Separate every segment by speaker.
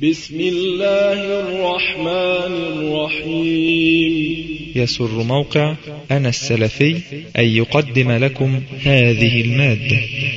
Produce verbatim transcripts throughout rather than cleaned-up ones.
Speaker 1: بسم الله الرحمن الرحيم.
Speaker 2: يسر موقع أنا السلفي أن يقدم لكم هذه المادة.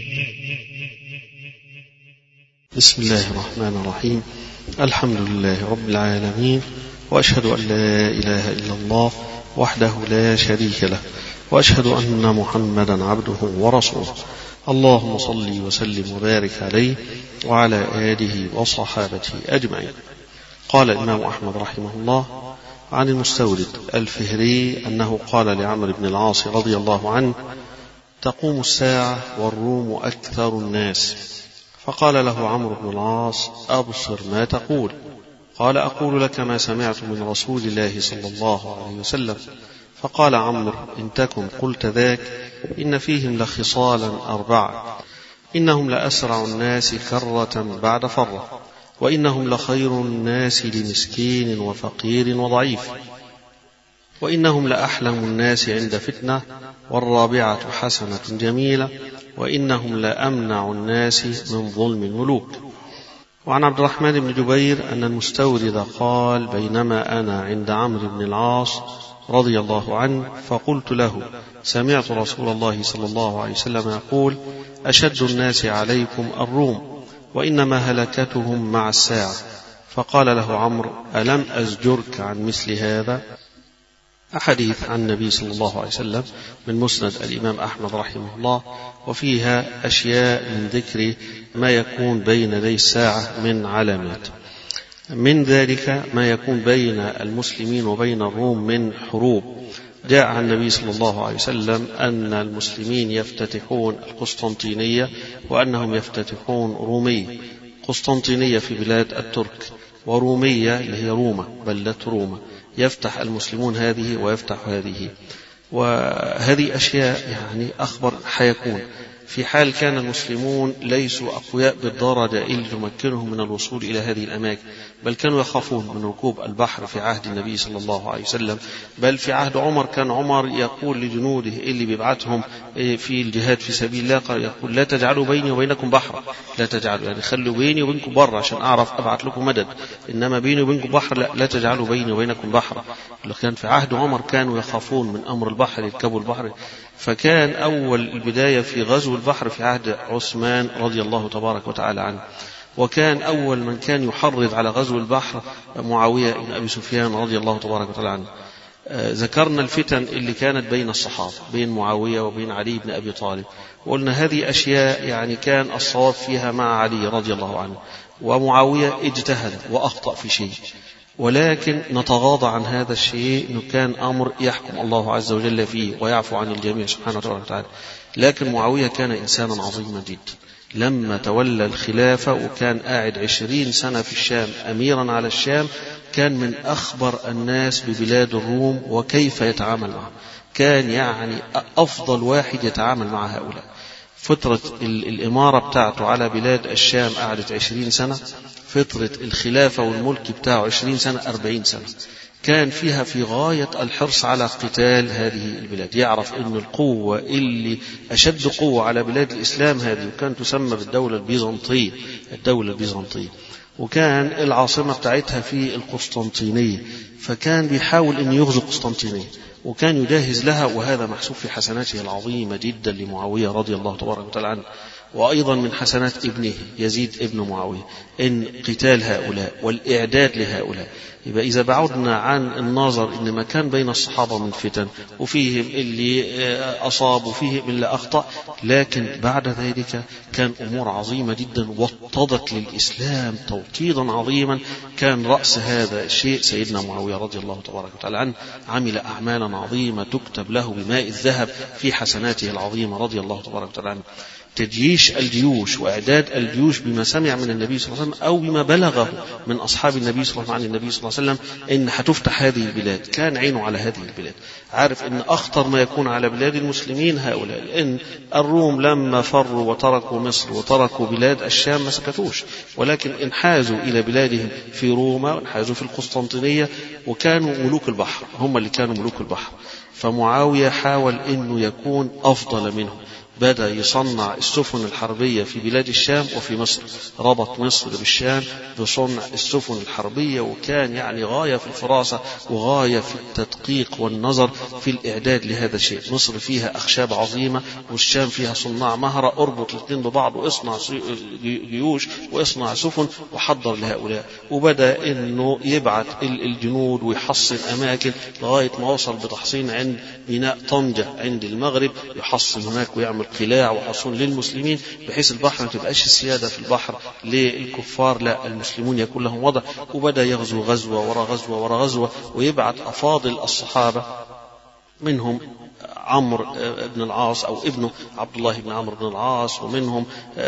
Speaker 3: بسم الله الرحمن الرحيم. الحمد لله رب العالمين، وأشهد أن لا إله إلا الله وحده لا شريك له، وأشهد أن محمدا عبده ورسوله. اللهم صل وسلم وبارك عليه وعلى آله وصحابته أجمعين. قال الإمام أحمد رحمه الله عن المستورد الفهري أنه قال لعمرو بن العاص رضي الله عنه: تقوم الساعة والروم أكثر الناس. فقال له عمرو بن العاص: أبصر ما تقول. قال: أقول لك ما سمعت من رسول الله صلى الله عليه وسلم. فقال عمرو: إن تكن قلت ذاك إن فيهم لخصالا أربعة: إنهم لأسرع الناس كرة بعد فرة، وإنهم لخير الناس لمسكين وفقير وضعيف، وإنهم لأحلم الناس عند فتنة، والرابعة حسنة جميلة، وإنهم لأمنع الناس من ظلم الملوك. وعن عبد الرحمن بن جبير أن المستورد قال: بينما أنا عند عمرو بن العاص رضي الله عنه فقلت له: سمعت رسول الله صلى الله عليه وسلم يقول: أشد الناس عليكم الروم، وإنما هلكتهم مع الساعة. فقال له عمرو: ألم أزجرك عن مثل هذا؟ أحاديث عن النبي صلى الله عليه وسلم من مسند الإمام أحمد رحمه الله، وفيها أشياء من ذكر ما يكون بين يدي الساعة من علامات. من ذلك ما يكون بين المسلمين وبين الروم من حروب. جاء عن النبي صلى الله عليه وسلم أن المسلمين يفتتحون القسطنطينية، وأنهم يفتتحون رومية. قسطنطينية في بلاد الترك، ورومية اللي هي روما، بلدة روما، يفتح المسلمون هذه ويفتح هذه. وهذه أشياء يعني أخبر حيكون في حال كان المسلمون ليسوا أقوياء بالدرجة اللي تمكنهم من الوصول إلى هذه الأماكن، بل كانوا يخافون من ركوب البحر في عهد النبي صلى الله عليه وسلم. بل في عهد عمر كان عمر يقول لجنوده اللي بيبعتهم في الجهاد في سبيل الله، يقول: لا تجعلوا بيني وبينكم بحرا، لا تجعلوا يعني خلوا بيني وبينكم بر عشان أعرف أبعت لكم مدد، إنما بيني وبينكم بحر لا, لا تجعلوا بيني وبينكم بحرا. كان في عهد عمر كانوا يخافون من أمر البحر، يركبوا البحر. فكان أول البداية في غزو البحر في عهد عثمان رضي الله تبارك وتعالى عنه. وكان أول من كان يحرض على غزو البحر معاوية بن أبي سفيان رضي الله تبارك وتعالى عنه. آه ذكرنا الفتن اللي كانت بين الصحابة، بين معاوية وبين علي بن أبي طالب، وقلنا هذه أشياء يعني كان الصواب فيها مع علي رضي الله عنه، ومعاوية اجتهد وأخطأ في شيء، ولكن نتغاضى عن هذا الشيء إنه كان أمر يحكم الله عز وجل فيه ويعفو عن الجميع سبحانه وتعالى. لكن معاوية كان إنسانا عظيما جدا لما تولى الخلافة، وكان قاعد عشرين سنة في الشام أميرا على الشام. كان من أخبر الناس ببلاد الروم وكيف يتعامل معه، كان يعني أفضل واحد يتعامل مع هؤلاء. فترة الإمارة بتاعته على بلاد الشام قعدت عشرين سنة، فترة الخلافة والملك بتاعه عشرين سنة، أربعين سنة. كان فيها في غاية الحرص على قتال هذه البلاد. يعرف أن القوة اللي أشد قوة على بلاد الإسلام هذه، وكان تسمى بالدولة البيزنطية، الدولة البيزنطية، وكان العاصمة بتاعتها في القسطنطينية. فكان بيحاول أن يغزو قسطنطينية، وكان يجهز لها، وهذا محسوب في حسناته العظيمة جدا لمعاوية رضي الله تبارك وتعالى عنه. وأيضا من حسنات ابنه يزيد ابن معاوية إن قتال هؤلاء والإعداد لهؤلاء. يبقى إذا بعدنا عن النظر إن ما كان بين الصحابة من فتن، وفيهم اللي أصاب وفيهم اللي أخطأ، لكن بعد ذلك كان أمور عظيمة جدا واتضت للإسلام توطيدا عظيما. كان رأس هذا الشيء سيدنا معاوية رضي الله تبارك وتعالى عنه، عمل أعمالا عظيمة تكتب له بماء الذهب في حسناته العظيمة رضي الله تبارك وتعالى عنه. تجيش الجيوش وإعداد الجيوش بما سمع من النبي صلى الله عليه وسلم أو بما بلغه من أصحاب النبي صلى الله عليه وسلم عن النبي صلى الله عليه وسلم إن هتفتح هذه البلاد. كان عينه على هذه البلاد، عارف إن أخطر ما يكون على بلاد المسلمين هؤلاء، لأن الروم لما فروا وتركوا مصر وتركوا بلاد الشام ما سكتوش، ولكن انحازوا إلى بلادهم في روما، وانحازوا في القسطنطينية، وكانوا ملوك البحر، هم اللي كانوا ملوك البحر. فمعاوية حاول إنه يكون أفضل منهم، بدأ يصنع السفن الحربية في بلاد الشام وفي مصر، ربط مصر بالشام بصنع السفن الحربية، وكان يعني غاية في الفراسة وغاية في التدقيق والنظر في الإعداد لهذا الشيء. مصر فيها أخشاب عظيمة والشام فيها صناع مهرة، اربط الاثنين ببعض واصنع جيوش واصنع سفن وحضر لهؤلاء. وبدأ إنه يبعث الجنود ويحصن أماكن لغاية ما وصل بتحصين عند ميناء طنجة عند المغرب، يحصن هناك ويعمل قلاع وحصون للمسلمين بحيث البحر ما تبقاش السيادة في البحر للكفار، لا المسلمون يكون لهم وضع. وبدأ يغزو غزوة ورا غزوة ورا غزوة ويبعث أفاضل الصحابة، منهم عمرو بن العاص أو ابنه عبد الله بن عمرو بن العاص، ومنهم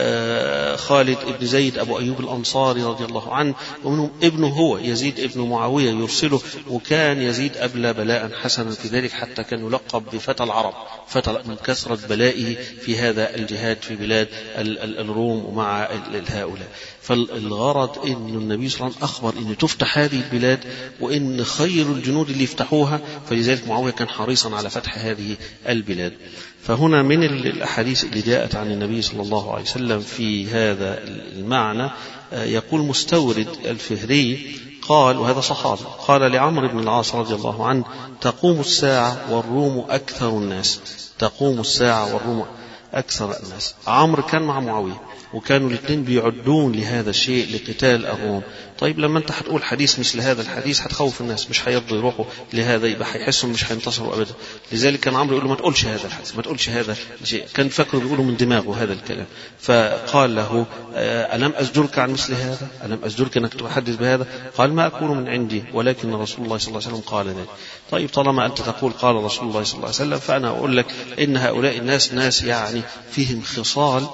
Speaker 3: خالد بن زيد أبو أيوب الأنصاري رضي الله عنه، ومنهم ابنه هو يزيد ابن معاوية يرسله. وكان يزيد أبلى بلاء حسنا في ذلك حتى كان يلقب بفتى العرب، فتى من كثرة بلائه في هذا الجهاد في بلاد الروم ومع هؤلاء. فالغرض أن النبي صلى الله عليه وسلم أخبر أن تفتح هذه البلاد وأن خير الجنود اللي يفتحوها، فلذلك معاوية كان حريصا على فتح هذه البلاد. فهنا من الأحاديث اللي جاءت عن النبي صلى الله عليه وسلم في هذا المعنى، يقول مستورد الفهري قال، وهذا صحابي، قال لعمرو بن العاص رضي الله عنه: تقوم الساعة والروم أكثر الناس. تقوم الساعة والروم أكثر الناس. عمرو كان مع معاوية وكانوا الاثنين بيعدون لهذا الشيء لقتال الروم. طيب لما انت هتقول حديث مثل هذا الحديث هتخوف الناس، مش هيرضوا يروحوا لهذا، يبقى هيحسوا مش هينتصروا ابدا. لذلك كان عمرو يقول له ما تقولش هذا الحديث، ما تقولش هذا الشيء. كان فاكره بيقوله من دماغه هذا الكلام. فقال له: ألم أزجرك عن مثل هذا؟ ألم أزجرك أنك تحدث بهذا؟ قال: ما أكون من عندي ولكن رسول الله صلى الله عليه وسلم قال ذلك. طيب طالما أنت تقول قال رسول الله صلى الله عليه وسلم، فأنا أقول لك إن هؤلاء الناس ناس يعني فيهم خصال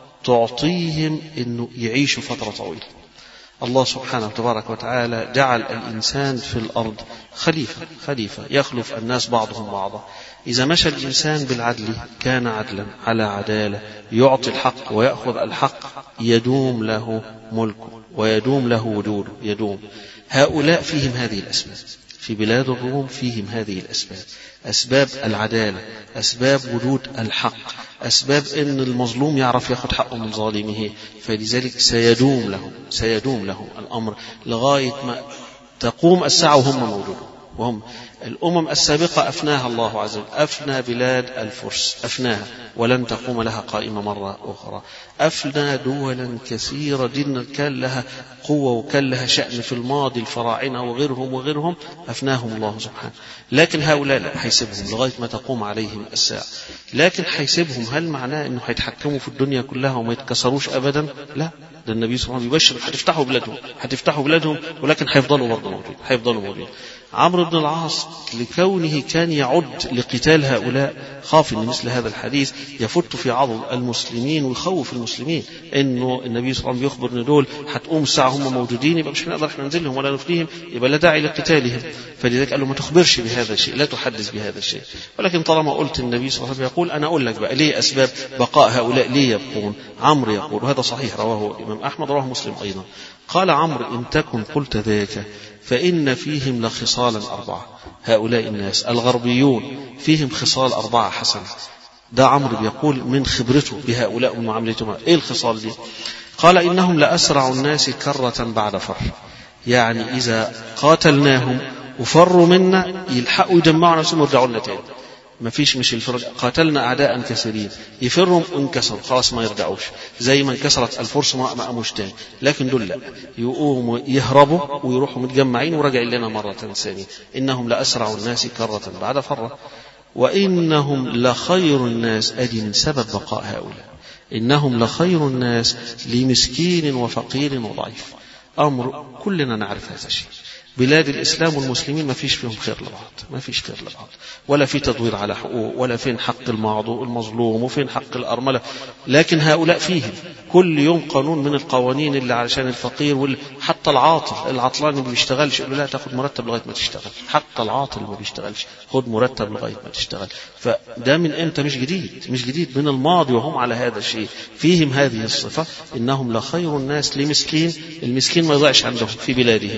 Speaker 3: تعطيهم أنه يعيشوا فترة طويلة. الله سبحانه وتبارك وتعالى جعل الإنسان في الأرض خليفة خليفة يخلف الناس بعضهم بعضا. إذا مشى الإنسان بالعدل كان عدلا على عدالة، يعطي الحق ويأخذ الحق، يدوم له ملكه ويدوم له وجوده يدوم. هؤلاء فيهم هذه الأسباب، في بلاد الروم فيهم هذه الأسباب، أسباب العدالة، أسباب وجود الحق، أسباب أن المظلوم يعرف يأخذ حقه من ظالمه. فلذلك سيدوم له سيدوم له الأمر لغاية ما تقوم الساعة وهم موجودون. وهم الأمم السابقة أفناها الله عز وجل، أفنى بلاد الفرس، أفناها ولن تقوم لها قائمة مرة أخرى. أفنى دولا كثيرة جدا كان لها قوة وكان لها شأن في الماضي، الفراعنة وغيرهم وغيرهم أفناهم الله سبحانه. لكن هؤلاء لا، حيسبهم لغاية ما تقوم عليهم الساعة. لكن حيسبهم هل معناه أنه حيتحكموا في الدنيا كلها وما يتكسروش أبدا؟ لا، ده النبي صلى الله عليه وسلم يبشر هتفتحوا بلادهم هتفتحوا بلادهم ولكن حيفضلوا برضه موجودين حيفضلوا موجودين. عمرو بن العاص لكونه كان يعد لقتال هؤلاء خاف ان مثل هذا الحديث يفت في عضل المسلمين ويخوف المسلمين، انه النبي صلى الله عليه وسلم بيخبر ان دول هتقوم الساعه هم موجودين، يبقى مش هنقدر احنا ننزلهم ولا نفنيهم، يبقى لا داعي لقتالهم. فلذلك قال له ما تخبرش بهذا الشيء، لا تحدث بهذا الشيء. ولكن طالما قلت النبي صلى الله عليه وسلم يقول، انا اقول لك بقى ليه اسباب بقاء هؤلاء، ليه يبقون. عمرو يقول، وهذا صحيح رواه الامام احمد رواه مسلم ايضا، قال عمرو: ان تكن قلت ذاك فإن فيهم لخصالا أربعة. هؤلاء الناس الغربيون فيهم خصال أربعة حسنة. ده عمرو بيقول من خبرته بهؤلاء ومعاملتهم. إيه الخصال دي؟ قال: إنهم لأسرع الناس كرة بعد فر. يعني إذا قاتلناهم وفروا منا يلحقوا يجمعوا نفسهم ويرجعوا لنا تاني. ما فيش مش الفرق، قاتلنا أعداء كثيرين يفرهم انكسروا خلاص ما يرجعوش، زي ما انكسرت الفرس ما قاموش تاني. لكن دول لا، يقوموا يهربوا ويروحوا متجمعين ورجعين لنا مرة ثانية. إنهم لأسرع الناس كرة بعد فرة وإنهم لخير الناس. أدي من سبب بقاء هؤلاء، إنهم لخير الناس لمسكين وفقير وضعيف. أمر كلنا نعرف هذا الشيء. بلاد الإسلام والمسلمين ما فيش فيهم خير لبعض، ما فيش خير لبعض، ولا في تدوير على حقوق، ولا فين حق المظلوم وفين حق الأرملة. لكن هؤلاء فيهم كل يوم قانون من القوانين اللي علشان الفقير، حتى العاطل العطلان اللي ما بيشتغلش يقول له لا تاخد مرتب لغاية ما تشتغل، حتى العاطل اللي ما بيشتغلش خد مرتب لغاية ما تشتغل. فده من أنت مش جديد، مش جديد من الماضي وهم على هذا الشيء. فيهم هذه الصفة، إنهم لخير الناس لمسكين. المسكين ما يضيعش عندهم في بلادهم،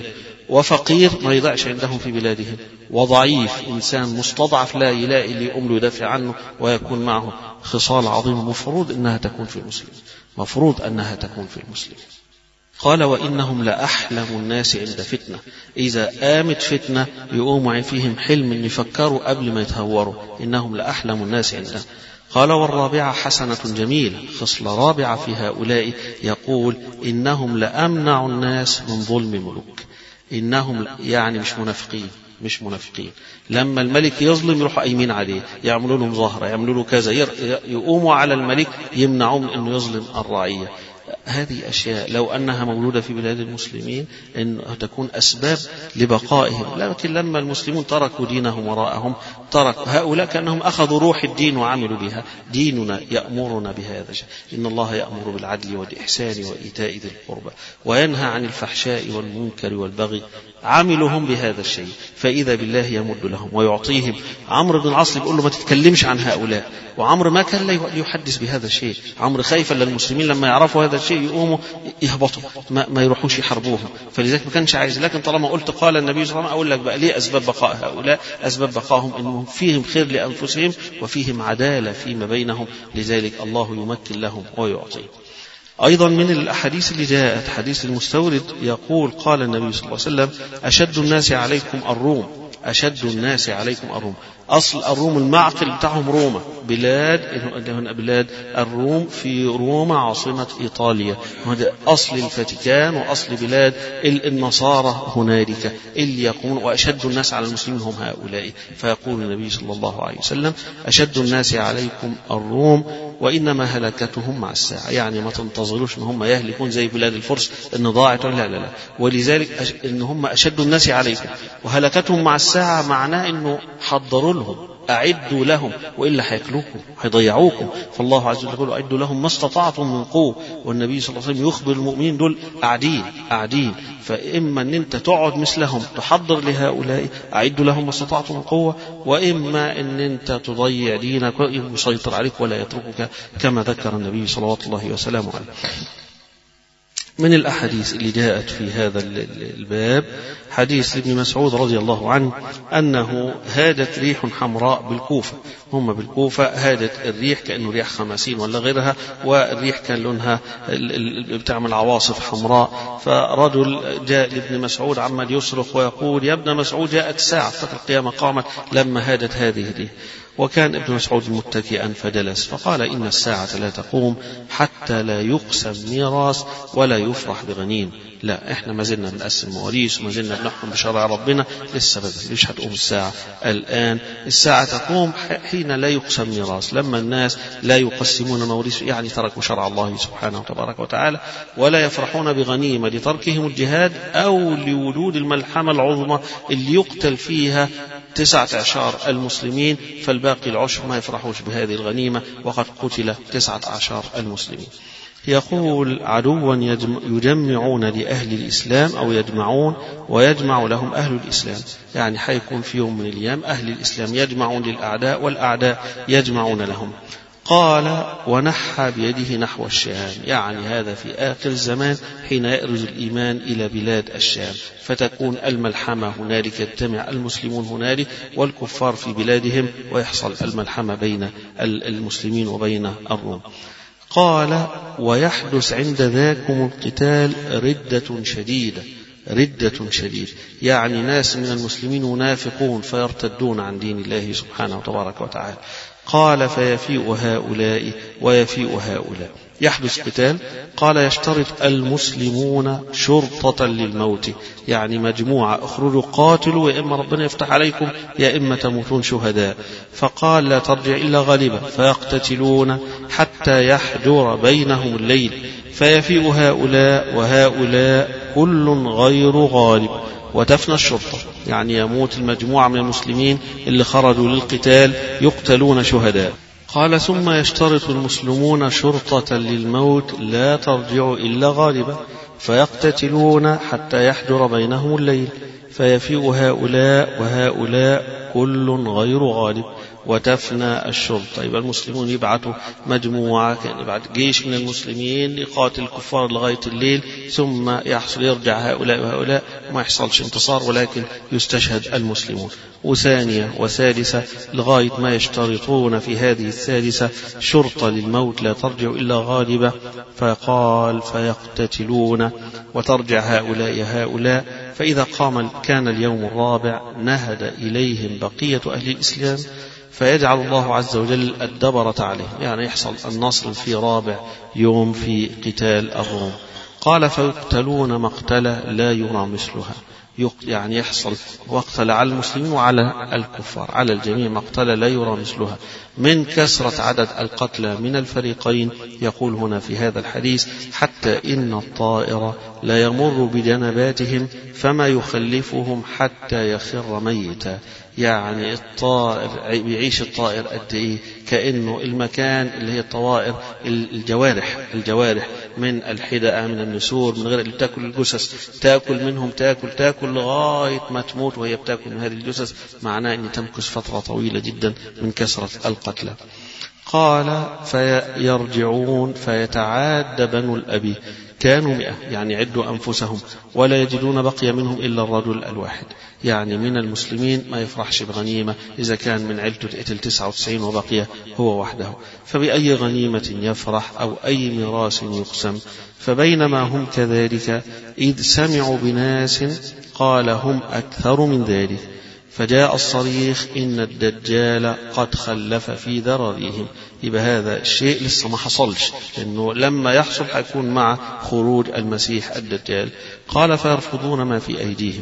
Speaker 3: وفقير ما يضعش عندهم في بلادهم، وضعيف إنسان مستضعف لا يلاقي اللي يقوم له يدافع عنه ويكون معه خصال عظيمة مفروض أنها تكون في المسلمين، مفروض أنها تكون في المسلمين. قال وإنهم لأحلم الناس عند فتنة، إذا قامت فتنة يقوموا فيهم حلم أن يفكروا قبل ما يتهوروا، إنهم لأحلم الناس عنده. قال والرابعة حسنة جميلة، خصلة رابعة في هؤلاء، يقول إنهم لأمنع الناس من ظلم الملوك. إنهم يعني مش منافقين، مش منافقين لما الملك يظلم يروحوا قايمين عليه، يعملوا له مظاهرة، يعملوا له كذا، يقوموا على الملك يمنعوه من أنه يظلم الرعية. هذه أشياء لو أنها موجودة في بلاد المسلمين أن تكون أسباب لبقائهم، لكن لما المسلمون تركوا دينهم وراءهم، تركوا هؤلاء كأنهم أخذوا روح الدين وعملوا بها. ديننا يأمرنا بهذا الشيء، إن الله يأمر بالعدل والإحسان وإيتاء ذي القربى وينهى عن الفحشاء والمنكر والبغي، عملهم بهذا الشيء، فإذا بالله يمد لهم ويعطيهم. عمرو بن العاص بيقول له ما تتكلمش عن هؤلاء، وعمرو ما كان يحدث بهذا الشيء. عمرو خايف للمسلمين لما يعرفوا هذا الشيء يقوموا يهبطوا، ما, ما يروحوش يحاربوهم، فلذلك ما كانش عايز. لكن طالما قلت قال النبي صلى الله عليه وسلم، أقول لك بقى ليه أسباب بقاء هؤلاء. أسباب بقائهم أنهم فيهم خير لأنفسهم وفيهم عدالة فيما بينهم، لذلك الله يمكن لهم ويعطيهم. أيضا من الأحاديث اللي جاءت حديث المستورد يقول قال النبي صلى الله عليه وسلم أشد الناس عليكم الروم، أشد الناس عليكم الروم. أصل الروم المعقل بتاعهم روما، بلاد هنا بلاد الروم في روما عاصمة إيطاليا، وهذا أصل الفاتيكان وأصل بلاد النصارى هنالك اللي يقولون وأشد الناس على المسلمين هم هؤلاء. فيقول النبي صلى الله عليه وسلم أشد الناس عليكم الروم وإنما هلكتهم مع الساعة، يعني ما تنتظروش إن هم يهلكون زي بلاد الفرس إن ضاعت، لا لا لا، ولذلك إن هم أشد الناس عليكم وهلكتهم مع الساعة معناه إنه حضروا لهم، أعدوا لهم، وإلا هياكلوكم هيضيعوكم. فالله عز وجل يقول أعدوا لهم ما استطعتم من قوة، والنبي صلى الله عليه وسلم يخبر المؤمنين دول قاعدين قاعدين، فإما أن أنت تقعد مثلهم تحضر لهؤلاء أعدوا لهم ما استطعتم من قوة، وإما أن أنت تضيع دينك ويسيطر عليك ولا يتركك، كما ذكر النبي صلى الله عليه وسلم عليه. من الأحاديث اللي جاءت في هذا الباب حديث ابن مسعود رضي الله عنه أنه هادت ريح حمراء بالكوفة، هم بالكوفة هادت الريح كأنه ريح خمسين ولا غيرها، والريح كان لونها بتعمل عواصف حمراء. فرجل جاء لابن مسعود عمال يصرخ ويقول يا ابن مسعود جاءت الساعة، فترة القيامة قامت لما هادت هذه الريح. وكان ابن مسعود متكئا فجلس فقال إن الساعة لا تقوم حتى لا يقسم ميراث ولا يفرح بغنيم. لا، احنا ما زلنا بنقسم مواريث وما زلنا بنحكم بشرع ربنا، لسه بدري، ليش هتقوم الساعة الآن؟ الساعة تقوم حين لا يقسم ميراث، لما الناس لا يقسمون مواريث، يعني تركوا شرع الله سبحانه وتبارك وتعالى، ولا يفرحون بغنيمة لتركهم الجهاد أو لوجود الملحمة العظمى اللي يقتل فيها تسعة عشر المسلمين، فالباقي العشر ما يفرحوش بهذه الغنيمة وقد قتل تسعة عشر المسلمين. يقول عدوا يجمعون لأهل الإسلام أو يجمعون ويجمع لهم أهل الإسلام، يعني حيكون في يوم من الأيام أهل الإسلام يجمعون للأعداء والأعداء يجمعون لهم. قال ونحى بيده نحو الشام، يعني هذا في آخر الزمان حين يأرز الإيمان إلى بلاد الشام، فتكون الملحمة هنالك، يجتمع المسلمون هنالك والكفار في بلادهم، ويحصل الملحمة بين المسلمين وبين الروم. قال ويحدث عند ذاكم القتال ردة شديدة، ردة شديدة يعني ناس من المسلمين منافقون فيرتدون عن دين الله سبحانه وتبارك وتعالى. قال فيفيء هؤلاء ويفيء هؤلاء. يحدث قتال، قال يشترط المسلمون شرطة للموت، يعني مجموعة اخرجوا قاتلوا، يا إما ربنا يفتح عليكم يا إما تموتون شهداء. فقال لا ترجع إلا غالبا، فيقتتلون حتى يحجر بينهم الليل، فيفيء هؤلاء وهؤلاء كل غير غالب، وتفنى الشرطة، يعني يموت المجموعة من المسلمين اللي خرجوا للقتال يقتلون شهداء. قال ثم يشترط المسلمون شرطة للموت لا ترجع إلا غالبا، فيقتتلون حتى يحجر بينهم الليل، فيفيء هؤلاء وهؤلاء كل غير غالب وتفنى الشرطة. يبقى المسلمون يبعثوا مجموعة، كان يبعث جيش من المسلمين لقاتل الكفار لغاية الليل، ثم يحصل يرجع هؤلاء وهؤلاء وما يحصلش انتصار، ولكن يستشهد المسلمون. وثانية وثالثة لغاية ما يشترطون في هذه الثالثة شرطة للموت لا ترجع إلا غالبة، فقال فيقتتلون وترجع هؤلاء هؤلاء. فإذا قام كان اليوم الرابع نهد إليهم بقية أهل الإسلام فيجعل الله عز وجل الدبرة عليهم، يعني يحصل النصر في رابع يوم في قتال الروم. قال فيقتلون مقتلة لا يرى مثلها، يعني يحصل مقتل على المسلمين وعلى الكفار، على الجميع مقتل لا يرى مثلها من كثرة عدد القتلى من الفريقين. يقول هنا في هذا الحديث حتى إن الطائر لا يمر بجنباتهم فما يخلفهم حتى يخر ميتا. يعني الطائر بيعيش الطائر قد ايه؟ كأنه المكان اللي هي الطوائر الجوارح الجوارح من الحدأة من النسور من غير اللي بتاكل الجثث، تاكل منهم تاكل تاكل لغاية ما تموت وهي بتاكل من هذه الجثث، معناه ان تمكث فترة طويلة جدا من كثرة القتلى. قال فيرجعون فيتعاد بنو الأبي، كانوا مئة يعني عدوا أنفسهم، ولا يجدون بقي منهم إلا الرجل الواحد. يعني من المسلمين ما يفرحش بغنيمة إذا كان من عيلته تقتل تسعة وتسعين وبقي هو وحده، فبأي غنيمة يفرح أو أي ميراث يقسم. فبينما هم كذلك إذ سمعوا بناس قال هم أكثر من ذلك، فجاء الصريخ إن الدجال قد خلف في ذراريهم. يبقى هذا الشيء لسه ما حصلش، لأنه لما يحصل حيكون مع خروج المسيح الدجال. قال فيرفضون ما في أيديهم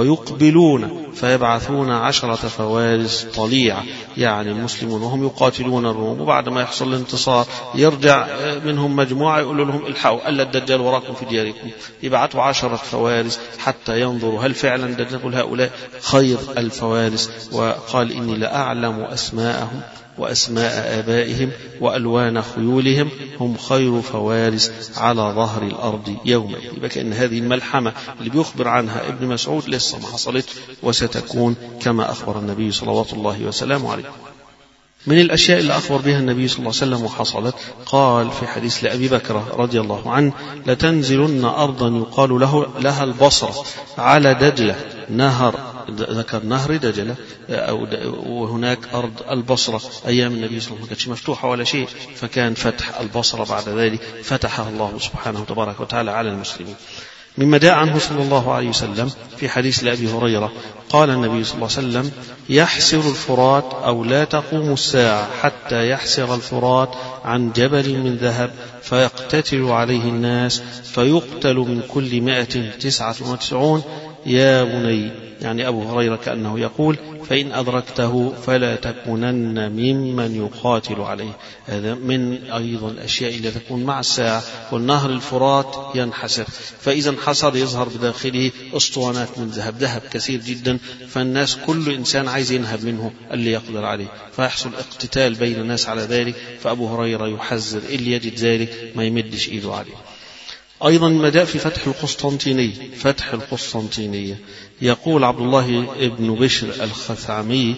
Speaker 3: ويقبلون فيبعثون عشرة فوارس طليعة، يعني المسلمون وهم يقاتلون الروم، وبعد ما يحصل الانتصار يرجع منهم مجموعة يقول لهم الحقوا ألا الدجال وراكم في دياركم، يبعثوا عشرة فوارس حتى ينظروا هل فعلا الدجال هؤلاء خير الفوارس. وقال إني لأعلم أسماءهم وأسماء آبائهم وألوان خيولهم، هم خير فوارس على ظهر الأرض يومئذ. يبقى كأن هذه الملحمة اللي بيخبر عنها ابن مسعود لسه ما حصلت وستكون كما أخبر النبي صلوات الله وسلامه عليه. من الأشياء اللي أخبر بها النبي صلى الله عليه وسلم وحصلت، قال في حديث لأبي بكر رضي الله عنه لتنزلن أرضا يقال له لها البصرة على دجلة نهر، ذكر نهر دجلة، أو وهناك أرض البصرة أيام النبي صلى الله عليه وسلم ما كانتش مفتوحة ولا شيء، فكان فتح البصرة بعد ذلك فتحها الله سبحانه وتبارك وتعالى على المسلمين. مما جاء عنه صلى الله عليه وسلم في حديث لأبي هريرة قال النبي صلى الله عليه وسلم يحسر الفرات أو لا تقوم الساعة حتى يحسر الفرات عن جبل من ذهب فيقتتل عليه الناس فيقتل من كل مائة تسعة وتسعون. يا بني، يعني أبو هريرة كأنه يقول فإن أدركته فلا تكونن ممن يقاتل عليه. هذا من أيضا الأشياء التي تكون مع الساعة. والنهر الفرات ينحسر، فإذا انحسر يظهر بداخله أسطوانات من ذهب، ذهب كثير جدا، فالناس كل إنسان عايز ينهب منه اللي يقدر عليه، فيحصل اقتتال بين الناس على ذلك. فأبو هريرة يحذر اللي يجد ذلك ما يمدش إيده عليه. أيضا ما جاء في فتح القسطنطينية، فتح القسطنطينية يقول عبد الله بن بشر الخثعمي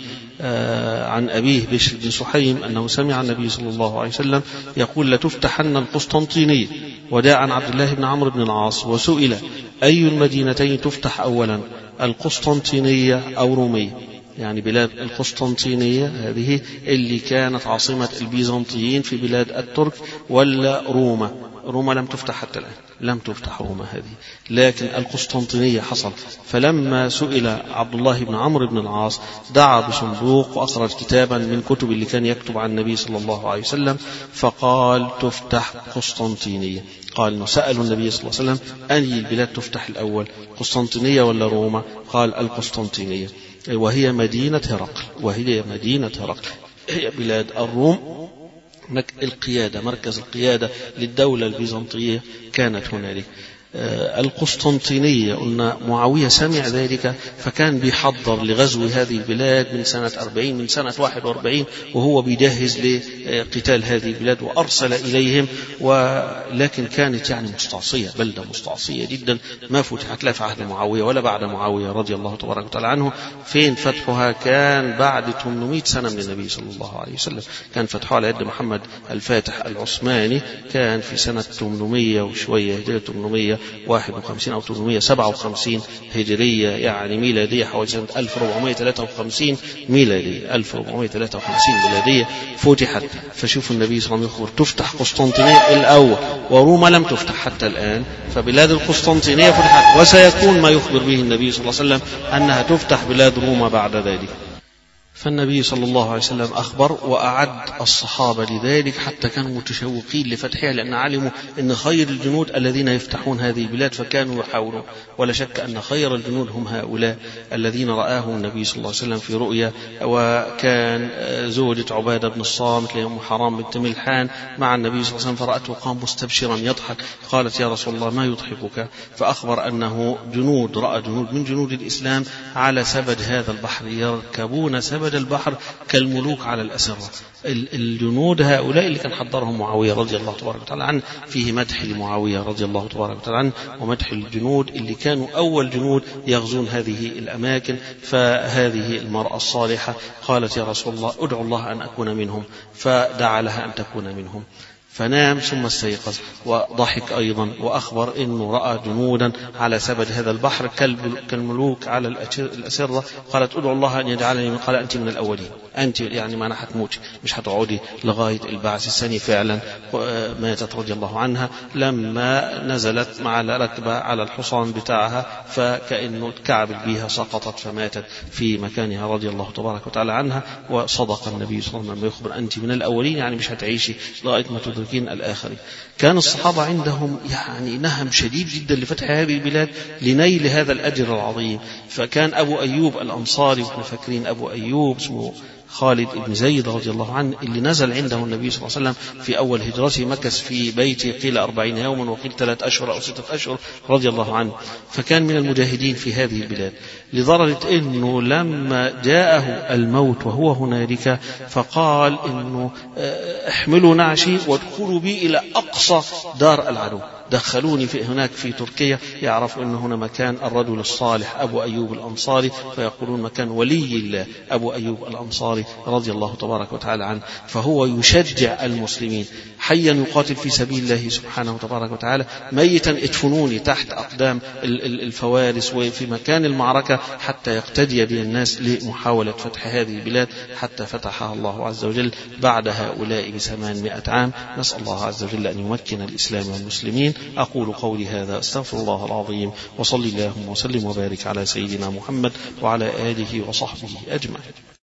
Speaker 3: عن أبيه بشر بن سحيم أنه سمع النبي صلى الله عليه وسلم يقول لتفتحن القسطنطينية. وجاء عن عبد الله بن عمرو بن العاص وسئل أي المدينتين تفتح أولا القسطنطينية أو رومية، يعني بلاد القسطنطينية هذه اللي كانت عاصمة البيزنطيين في بلاد الترك، ولا روما. روما لم تفتح حتى الآن، لم تفتح روما هذه، لكن القسطنطينية حصل. فلما سئل عبد الله بن عمرو بن العاص دعا بصندوق وأخرج كتابا من كتب اللي كان يكتب عن النبي صلى الله عليه وسلم فقال تفتح قسطنطينية. قال سألوا النبي صلى الله عليه وسلم أي البلاد تفتح الأول، قسطنطينية ولا روما؟ قال القسطنطينية، وهي مدينة هرقل، وهي مدينة هرقل هي بلاد الروم. القيادة، مركز القيادة للدولة البيزنطية كانت هنالك. القسطنطينية. قلنا معاوية سمع ذلك فكان بيحضر لغزو هذه البلاد من سنة أربعين، من سنة واحد وأربعين، وهو بيجهز لقتال هذه البلاد وأرسل إليهم، ولكن كانت يعني مستعصية، بلدة مستعصية جدا ما فتحت لا في عهد معاوية ولا بعد معاوية رضي الله تبارك وتعالى عنه. فين فتحها؟ كان بعد ثمانمائة سنة من النبي صلى الله عليه وسلم، كان فتحها على يد محمد الفاتح العثماني، كان في سنة ثمانمائة وشوية هجرية، ثمانمائة وواحد وخمسين أو ثمانمائة وسبعة وخمسين هجرية، يعني ميلادية حوالي سنة ألف وأربعمائة وثلاثة وخمسين ميلادية، ألف وأربعمائة وثلاثة وخمسين ميلادية فتحت. فشوف النبي صلى الله عليه وسلم يخبر تفتح قسطنطينية الأول، وروما لم تفتح حتى الآن، فبلاد القسطنطينية فتحت، وسيكون ما يخبر به النبي صلى الله عليه وسلم أنها تفتح بلاد روما بعد ذلك. فالنبي صلى الله عليه وسلم أخبر وأعد الصحابة لذلك حتى كانوا متشوقين لفتحها، لأن علموا أن خير الجنود الذين يفتحون هذه البلاد، فكانوا يحاولون. ولا شك أن خير الجنود هم هؤلاء الذين رآهم النبي صلى الله عليه وسلم في رؤيا. وكان زوجة عبادة بن الصامت لأم حرام بنت ملحان مع النبي صلى الله عليه وسلم، فرأته قام مستبشرا يضحك، قالت يا رسول الله ما يضحكك؟ فأخبر أنه جنود، رأى جنود من جنود الإسلام على سبد هذا البحر، يركبون سبد البحر كالملوك على الأسرة. الجنود هؤلاء اللي كان حضرهم معاوية رضي الله تبارك وتعالى عنه، فيه مدح لمعاوية رضي الله تبارك وتعالى عنه، ومدح الجنود اللي كانوا أول جنود يغزون هذه الأماكن. فهذه المرأة الصالحة قالت يا رسول الله ادعو الله أن أكون منهم، فدعا لها أن تكون منهم. فنام ثم استيقظ وضحك أيضا، وأخبر أنه رأى جنودا على سبد هذا البحر كالملوك على الأسرة. قالت ادعو الله أن يجعلني من، قال أنت من الأولين، أنت يعني ما حتموتي، مش هتقعدي لغاية البعث الثاني. فعلا ماتت رضي الله عنها لما نزلت مع الركبة على الحصان بتاعها، فكأنه كعب بها سقطت فماتت في مكانها رضي الله تبارك وتعالى عنها. وصدق النبي صلى الله عليه وسلم يخبر أنت من الأولين، يعني مش هتعيشي لغاية ما تدركين الآخرين. كان الصحابة عندهم يعني نهم شديد جدا لفتح هذه البلاد لنيل هذا الأجر العظيم. فكان أبو أيوب الأنصاري، وإحنا فاكرين أبو أيوب اسمه خالد بن زيد رضي الله عنه، اللي نزل عنده النبي صلى الله عليه وسلم في أول هجرته، مكث في بيته قيل أربعين يوما وقيل ثلاث أشهر أو ستة أشهر رضي الله عنه. فكان من المجاهدين في هذه البلاد، لدرجة أنه لما جاءه الموت وهو هنالك فقال أنه احملوا نعشي وادخلوا بي إلى أقصى دار العدو، دخلوني في هناك في تركيا، يعرفوا أن هنا مكان الرجل الصالح أبو أيوب الأنصاري، فيقولون مكان ولي الله أبو أيوب الأنصاري رضي الله تبارك وتعالى عنه. فهو يشجع المسلمين، حيا يقاتل في سبيل الله سبحانه وتبارك وتعالى، ميتا ادفنوني تحت أقدام الفوارس وفي مكان المعركة حتى يقتدي بي الناس لمحاولة فتح هذه البلاد، حتى فتحها الله عز وجل بعد هؤلاء بثمانمائة عام. نسأل الله عز وجل أن يمكن الإسلام والمسلمين. أقول قولي هذا، أستغفر الله العظيم، وصلي اللهم وسلم وبارك على سيدنا محمد وعلى آله وصحبه أجمعين.